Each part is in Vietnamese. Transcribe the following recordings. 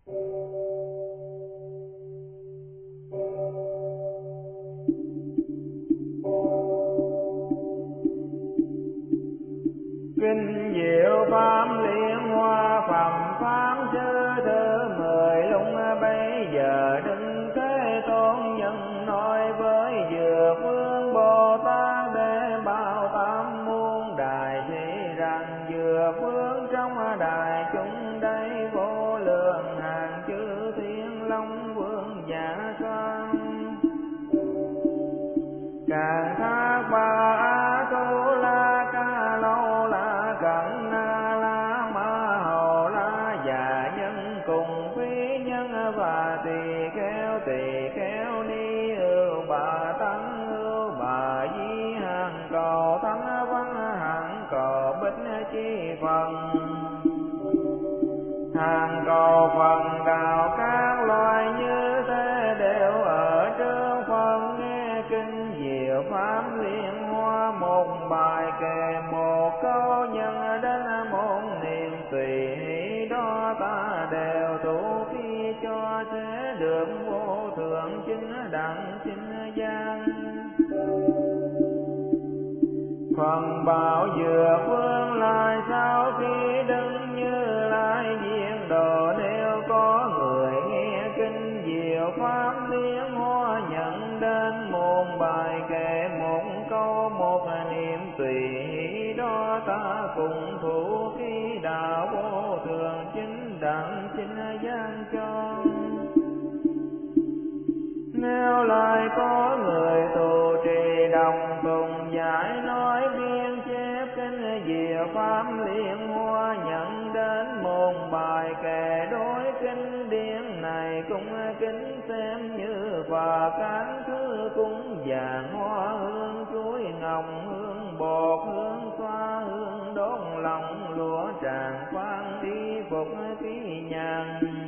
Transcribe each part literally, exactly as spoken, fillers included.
Kinh diệu pháp liên hoa phẩm pháp sư thứ mười lung bây giờ Đức Thế Tôn nhân nói với Dược Vương Bồ Tát để bảo tam muôn đại sĩ rằng Dược Vương trong đại chúng đây vô lượng hàng chư thiên long vương giả soát càng thác ba a tu la ca lâu la cẩn na la ma hầu la già nhân cùng quý nhân và tỳ kheo tỳ kheo ni ưu bà tăng ưu bà di hàng cầu thánh văn hằng cầu bích chi phần hàng cầu phần đạo các loài như thế đều ở trước phần nghe kinh diệu pháp liên hoa một bài kệ một câu nhân đến một niệm tùy hỷ đó ta đều tu khi cho sẽ được vô thượng chính đẳng chính gian. Phần bảo Dược Vương lại sau khi đứng Như Lai diện độ nếu có người nghe kinh diệu pháp liên hoa nhận đến một bài kệ một câu một niệm tùy hỷ đó ta cùng thủ khi đạo vô thượng chính đẳng chính gian cho. Nếu lại có người tù trì đồng tùng giải nói biên chép kinh diệu pháp liên hoa nhận đến một bài kệ đối kinh điển này cũng kính xem như và các thứ cúng vàng hoa hương chuối ngọc hương bột hương xoa hương đốt lòng lụa tràng khoan y phục ký nhàn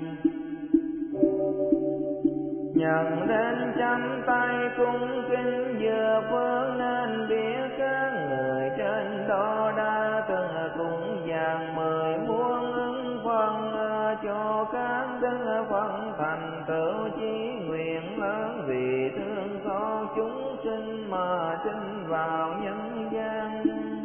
nhận đến chăm tay cung kính Dược Vương nên biết các người trên đó đã từng cúng vàng mười muôn ứng phân cho các đức phân thành tựu chí nguyện lớn vì thương xót chúng sinh mà sinh vào nhân gian.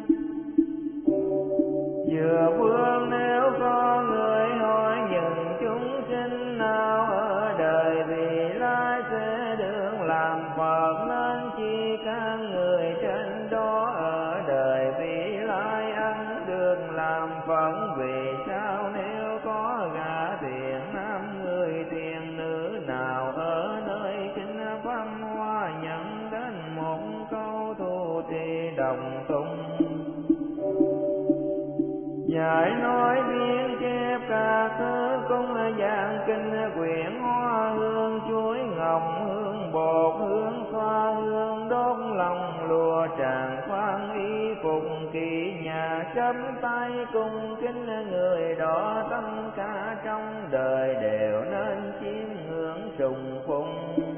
Dược Vương nếu có người hỏi những chúng sinh nào ở đời vì lai sẽ được làm Phật nên chi các người trên đó ở đời vì lai ăn được làm Phật vì sao nếu có gã thiện nam người thiện nữ nào ở nơi kinh pháp hoa nhận đến một câu tu trì đồng tụng giải nói biên chép các thứ cung dạng kinh quyển hoa hương chuối ngọc hương bột hương xoa hương đốt lòng lụa tràng khoan y phục kỳ nhà chấm tay cung kính người đó tất cả trong đời đều nên chiêm ngưỡng trùng phùng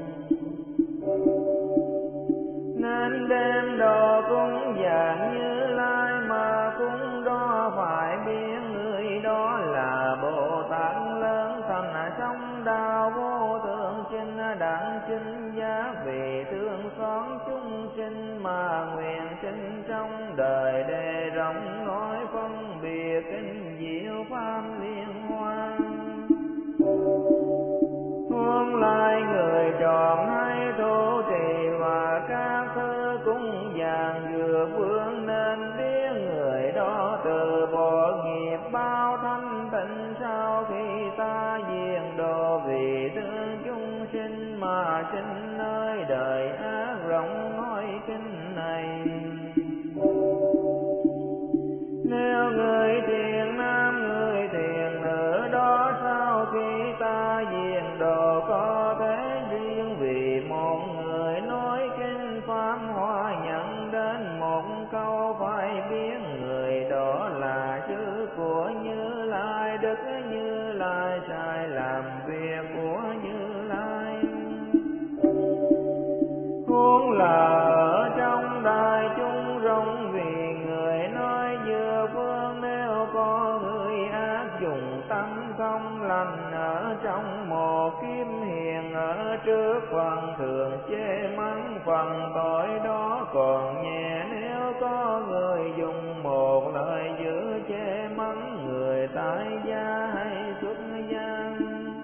nên đem đồ cúng dạng Như Lai mà cúng đó phải biết người đó là Bồ Tát lớn thành trong đạo vô thượng chính đẳng chính giác vì thương xót chúng sinh mà nguyện sinh trong đời để rộng nói phân biệt kinh diệu pháp liên hoa. Huống lại người tròn hay tu trì và các thứ cúng dường Dược Vương nên biết người đó từ bỏ nghiệp bao thanh tịnh sau khi ta diệt độ vì thương chúng sinh mà sinh nơi đời ác rộng nói kinh này. Nếu người thiện nam người thiện nữ đó sau khi ta diệt độ có thể riêng vì một người nói kinh pháp hoa nhận đến một câu phải biết người đó là chữ của Như Lai đức Như Lai sai làm việc của Như Lai. Huống là ở trong đại chúng rộng vì người nói Dược Vương nếu có người ác dùng tâm không lành ở trong một kiếp hiền, ở trước phần thường chê mắng phần tội đó còn nhẹ. Nếu có người dùng một lời dữ chê mắng người tại gia hay xuất gia,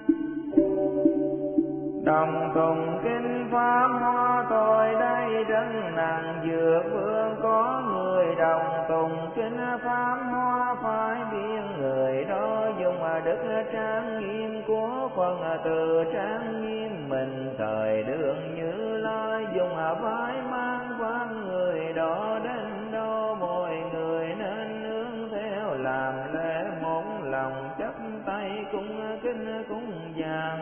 đồng tùng kinh pháp hoa tôi đây rất nặng dược vương. Có người đồng tùng kinh pháp hoa phải biết người đó dùng đức trang nghiêm của phần từ trang nghiêm mình thời đường Như Lai dùng phải mang văn người đó đến đâu mọi người nên nương theo làm lễ một lòng chắp tay cung kính cúng dường.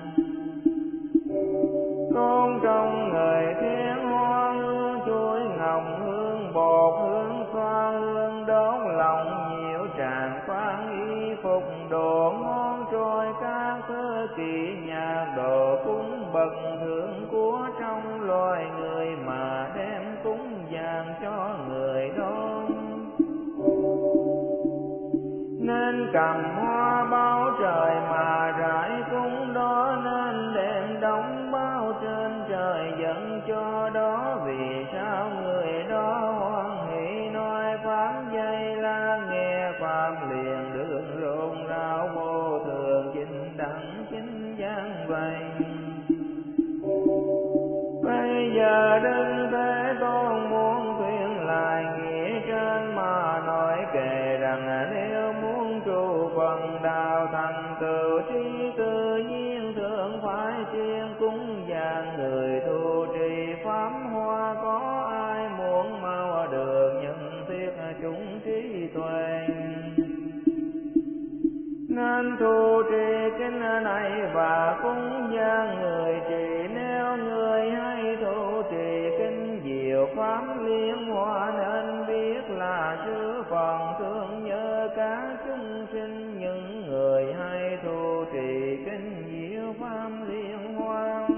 Con trong người thiên hoa hương chuối ngọc hương bột hương xoa hương đốt lòng nhiều tràng khoan y phục đồ ngon trôi các thứ kỳ nhạc đồ cúng bậc thượng của trong loài người mà đem cúng dường cho người đó. Nên cầm hoa bao trời mà rải cúng đó, nên đem đóng bao trên trời dẫn cho đó. Vì sao người đó hoan hỷ nói pháp dây la nghe pháp liền đường rộn rào vô thường chính đẳng chính gian vậy. Bây giờ Đức Thế Tôn muốn khuyên lại nghĩa trên mà nói kể rằng nếu muốn trụ phần đạo thành tựu trí tự nhiên thường phải chuyên cúng dường người tu trì pháp hoa. Có ai muốn mau được nhận thiết chúng trí tuệ nên tu trì kinh này và cúng dường người trì. Nếu người hay tu trì kinh diệu pháp liên hoa nên biết là chư phần thương nhớ các chúng sinh. Những người hay tu trì kinh diệu pháp liên hoa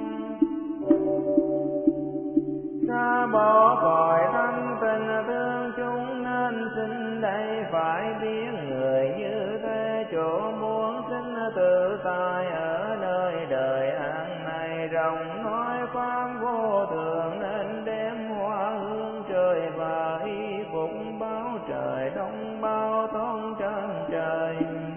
xa bỏ khỏi thanh tình thương chúng nên xin đây phải biết người như thế chỗ muốn sinh tự tại ở nơi đời an này. Rộng nói pháp vô thường nên đem hoa hương trời và y phục báo trời đông bao tôn trên trời.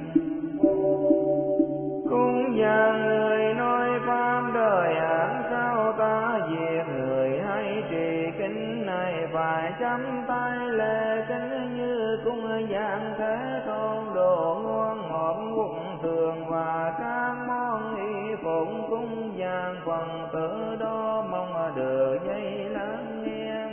Cúng dường người nói pháp đời án sao ta diệt người hay trì kinh này phải chắp tay lễ kính như cung dường Thế Tôn. Đồ ngon ngọt quốc thường và các món y phục cúng dường phần tử đó mong được dây lắng nghe.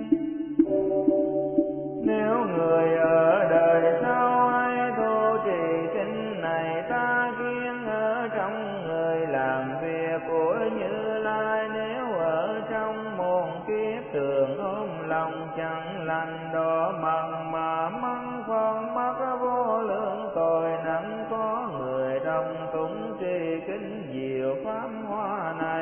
Nếu người ở đời sau hay tu trì kinh này ta kiêng ở trong người làm việc của Như Lai. Nếu ở trong một kiếp thường ôm lòng chẳng lành đó bằng mà mắng phần mắc vô lượng tội nặng. Có người đồng tụng trì kinh diệu pháp hoa này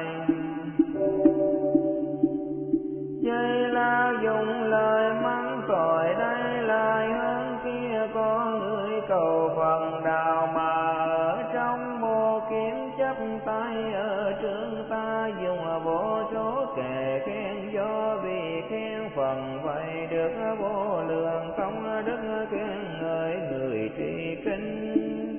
dây la dùng lời mắng tội đây lại hơn kia. Có người cầu phần đạo mà ở trong một kiếm chấp tay ở trường ta dùng vô số kệ khen do vì khen phần vậy được vô lượng công đức khen ngợi người trì kinh.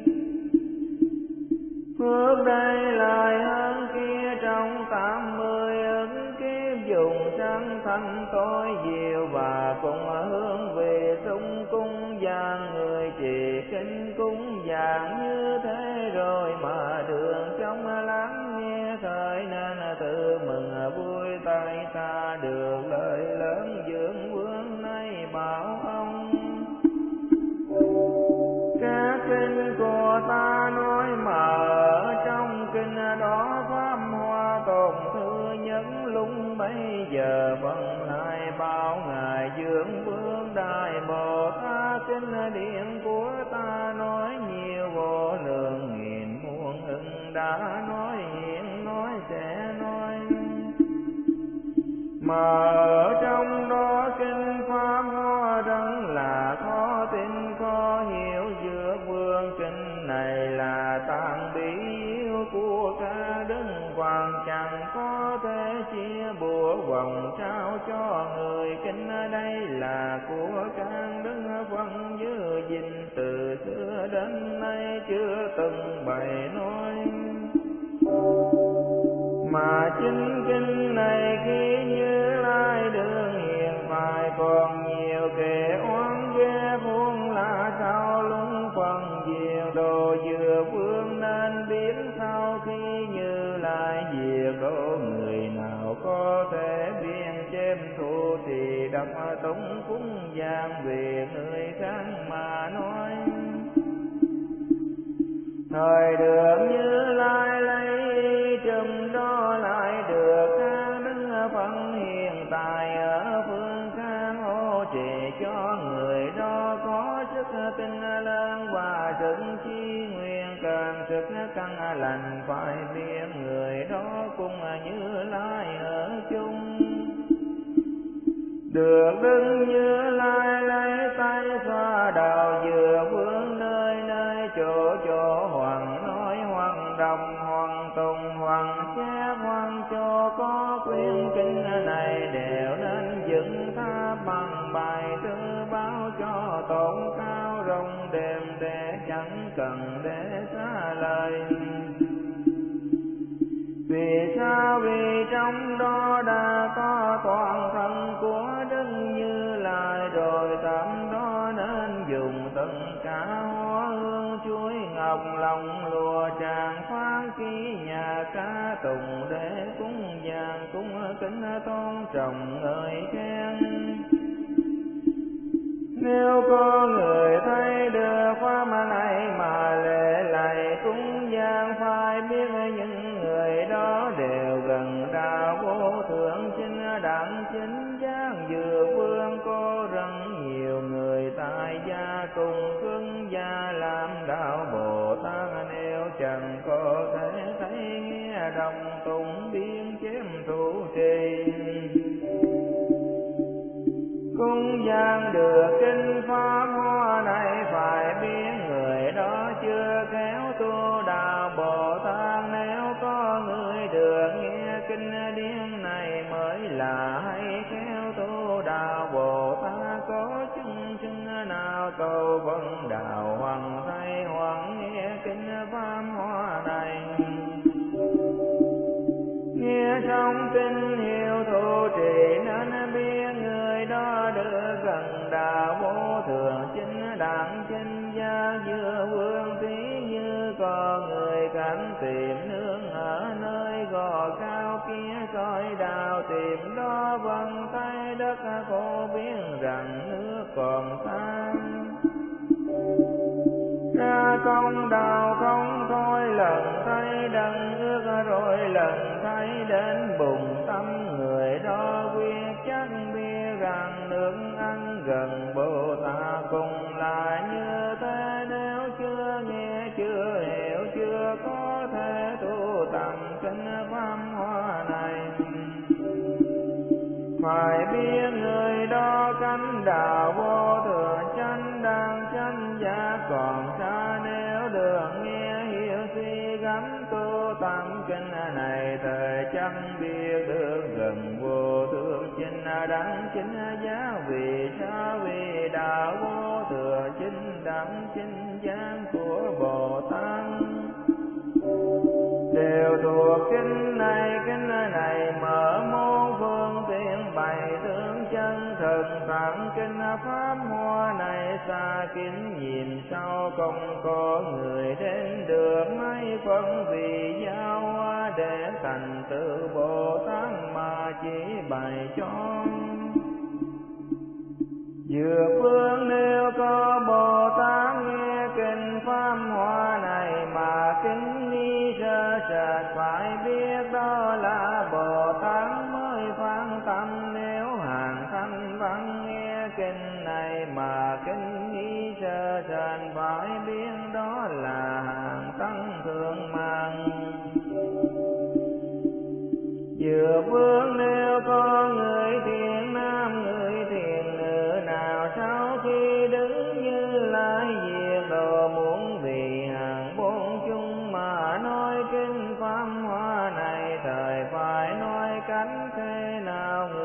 Phước đây lại hơn kia trong tám mươi ứng kiếp dùng sang thanh tối diệu và cùng hướng về sung cung dường người trì kinh cúng dường như thế rồi mà đường trong lắng nghe thời nên tự mừng vui tay ta được lời lớn dưỡng vương nay bảo ông. Các kinh của ta nói mà ở trong kinh đó pháp hoa tồn thứ nhất lúc bấy giờ vẫn lại bảo ngài dưỡng vương đại Bồ Tát. Kinh điển của ta nói nhiều vô lượng nghìn muôn ưng đã nói hiện nói sẽ nói mà ở trong đó kinh pháp hoa đấng là khó tin khó hiểu. Giữa vương kinh này là ta vòng trao cho người kinh. Đây là của can đức phân giữ gìn từ xưa đến nay chưa từng bày nói. Mà chính kinh này khi Như Lai đương hiện phải còn nhiều kẻ oán ghê vuông là sao lung phần diệu đồ vừa vương nên biết sau khi Như Lai diệt độ người nào có thể biên chém thu thì đọc tụng cúng giang về người khác mà nói. Thời được Như Lai lấy trùm đó lại được các đức phân hiện tại ở phương khác hỗ trợ cho người đó có sức tinh lớn và sức chi nguyện càng sức căn lành phải biết người đó cùng Như Lai ở chung. Được Đức Như Lai lấy tay xoa đầu vừa vương nơi nơi chỗ chỗ hoàng nói hoàng đồng hoàng tùng hoàng chép hoàng cho có quyển kinh này đều nên dựng tháp bằng bài thư báo cho tôn cao rộng đêm để chẳng cần để xa lời. Vì sao? Vì trong đó đã có toàn thân của Đức Như Lai rồi tạm đó nên dùng tất cả hoa hương chuối ngọc lòng lùa tràng khoáng ký nhà ca tùng để cúng dường cúng kính tôn trọng người khen. Nếu có người thấy được pháp này mà lễ lạy cúng dường phải biết những người đó đều gần đạo vô thượng chính đẳng chính giác vừa vương. Có rất nhiều người tại gia cùng cưng gia làm đạo Bồ Tát nếu chẳng có thể thấy nghe đồng tụng biên chém thủ trì. Cúng dường được kinh pháp hoa này phải biết người đó chưa khéo tu đạo Bồ Tát. Nếu có người được nghe kinh điển này mới là hay khéo tu đạo Bồ Tát. Có chứng chứng nào cầu vấn đạo hoàng thay hoàng nghe kinh pháp hoa này. Nghe trong kinh hiệu thụ trì nên biết người đó được gần đạo vô thượng chính đẳng chính giác vừa vương. Thí như có người cảnh tìm nương ở nơi gò cao kia coi đạo tìm đó vân tay đất khô biết rằng nước còn xa. Ra công đạo không thôi lần thấy đấng ước rồi lần thấy đến bùng tâm người đó quyết chắc biết rằng nước ăn gần Bồ Tát cùng là như thế. Nếu chưa nghe chưa hiểu chưa có thể tu tầm kinh pháp hoa này phải biết người đó cánh đạo vô thượng chánh đẳng chánh giác còn xa. Nếu được nghe hiểu suy gắm tu tâm kinh này thời chắc biết được gần vô thượng chánh đẳng chánh giác. Vì sao? Vì đạo vô thượng chánh đẳng chánh giác của Bồ Tát đều thuộc kinh này. Kinh này mở môn phương tiện bày tướng chân thực tặng kinh pháp hoa này xa kính nhìn sau không có người đến được mấy phân vì giao hoa để thành tựu Bồ Tát mà chỉ bày cho. Dược phương nếu có Bồ Tát nghe kinh pháp hoa này mà kính ni sơ sệt phải biết đó là Bồ Tát mới phán tâm. Nếu hàng thanh văn nghe kinh này mà kính ni sơ sệt phải biết đó là hàng tăng thượng mạng. Dược phương nếu có người thiện nam người thiện nữ nào sau khi đứng Như Lai diệt độ muốn vì hàng bốn chung mà nói kinh pháp hoa này thời phải nói cách thế nào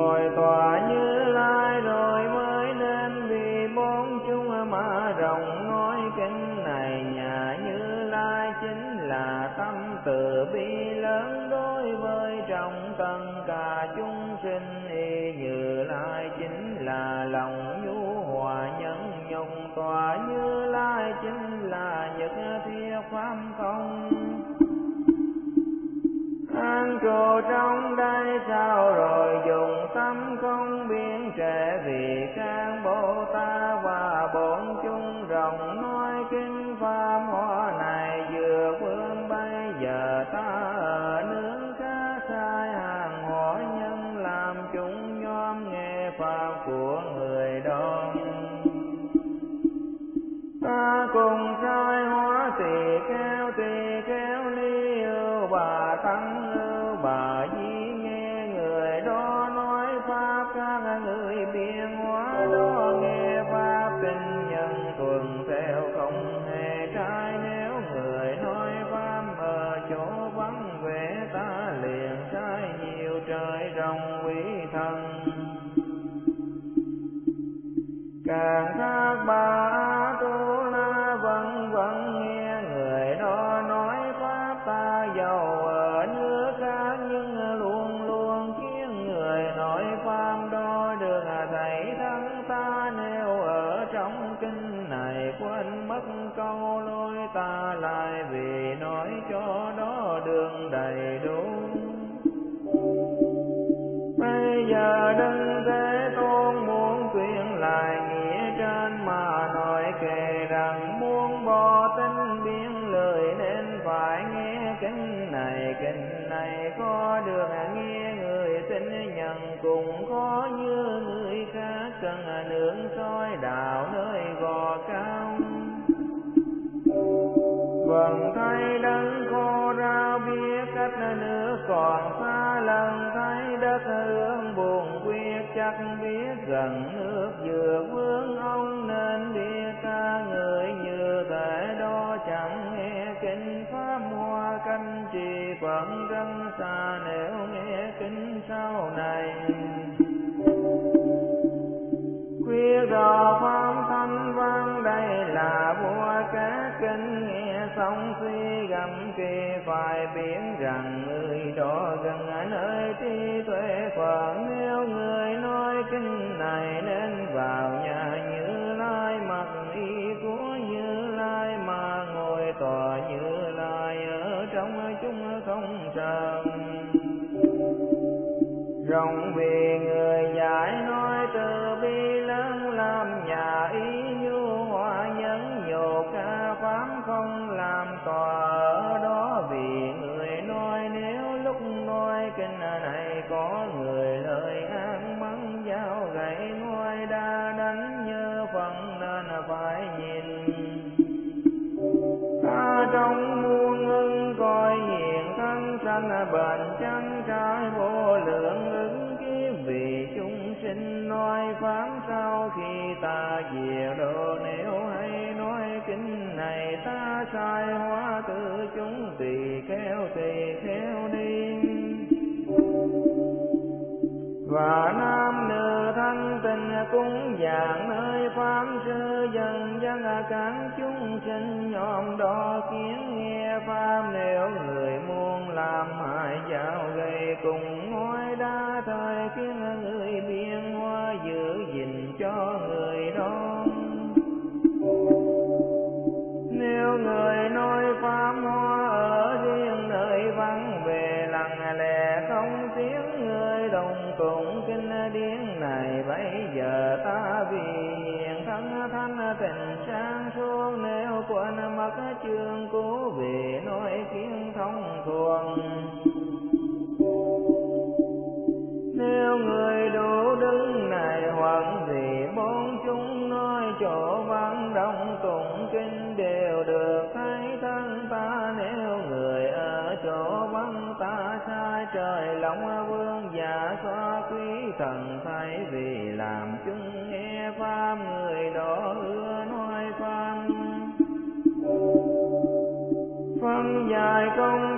ngồi tòa Như Lai rồi mới nên vì bốn chúng mà rộng nói kinh này. Nhà Như Lai chính là tâm từ bi lớn đối với trong tất cả chúng sinh. Y Như Lai chính là lòng nhu hòa nhân nhục. Tòa Như Lai chính là nhất thiết pháp không. An trụ trong đây sao rồi dùng tâm không biến trẻ. Vì các Bồ Tát và bốn chúng rộng nói kinh pháp hoa này. Vừa phương bây giờ ta ở nước khác sai hàng hóa nhân làm chúng nhóm nghe pháp của người đó. Ta cùng sai hóa tỳ kheo tỳ kheo ni ưu bà tăng ưu bà di nghe người đó nói pháp. Các người biên hóa đó nghe pháp kinh nhân tuần theo không hề trái. Nếu người nói pháp ở chỗ vắng vẻ ta liền sai nhiều trời rồng quý thần. Càng thác bà Tu La vẫn vẫn nghe người đó nói pháp. Ta giàu ở nước khác nhưng luôn luôn khiến người nói pháp đó được thầy thân ta. Nếu ở trong kinh này quên mất câu lối ta lại vì nói cho đó đường đầy đủ. Bây giờ Đấng Thế Tôn muốn truyền lại nghĩa trên mà nói kể rằng muốn bỏ tính biến lời nên phải nghe kinh này. Kinh này có được nghe người tin nhận cũng có như người khác cần nương soi đạo nơi gò cao. Vâng thấy đấng khô rao biết cách nước còn xa. Lần thấy đất hương buồn quyết chắc biết gần nước vừa vướng ông nên biết ca người như thể đó chẳng nghe kinh pháp hoa canh trì vẫn rất xa. Nếu nghe kinh sau này quyết rõ pháp thanh văn đây là vua các kinh. Nghe xong suy gầm kỳ phải biết rằng người đó gần nơi trí tuệ Phật. Nếu người nói kinh này nên vào nhà Như Lai mặc y của Như Lai mà ngồi tòa Như Lai ở trong chúng không sợ. Rộng vì người giải nói từ bi lớn làm nhà ý nhu hòa nhẫn nhục. Ca pháp không làm tòa ở đó vì người nói. Nếu lúc nói kinh này có người lời ác mắng dao gậy nói đa đánh như phần nên phải nhìn. Ta trong muôn ưng coi hiện thân sanh bền chân trái vô lượng ứng kiếp vì chúng sinh nói pháp sau khi ta diệt độ. Nếu hay nói kinh này ta sai hóa tự chúng tỳ kheo tỳ kheo đi. Và nam nữ thanh tình cúng dường nơi pháp sư dần dân các chúng sinh nhóm đó kiến nghe pháp. Nếu người muốn làm hại dạo gây cùng nói đa thời khiến người biên hoa giữ gìn cho người đó. Nếu người nói pháp hoa ở riêng nơi vắng về lặng lẽ không tiếng người đồng tụng kinh điển này. Bây giờ ta vì hiện thân thanh tình sáng suốt. Nếu quên mất chương cố về nói kiến thông thường. Nếu người đủ đứng này hoặc vì bốn chúng nói chỗ vắng đông tụng kinh đều được thấy thân ta. Nếu người ở chỗ vắng ta sai trời lòng vương giả xóa quý thần thấy vì làm chúng nghe pháp người đó ưa nói pháp. Phân dài công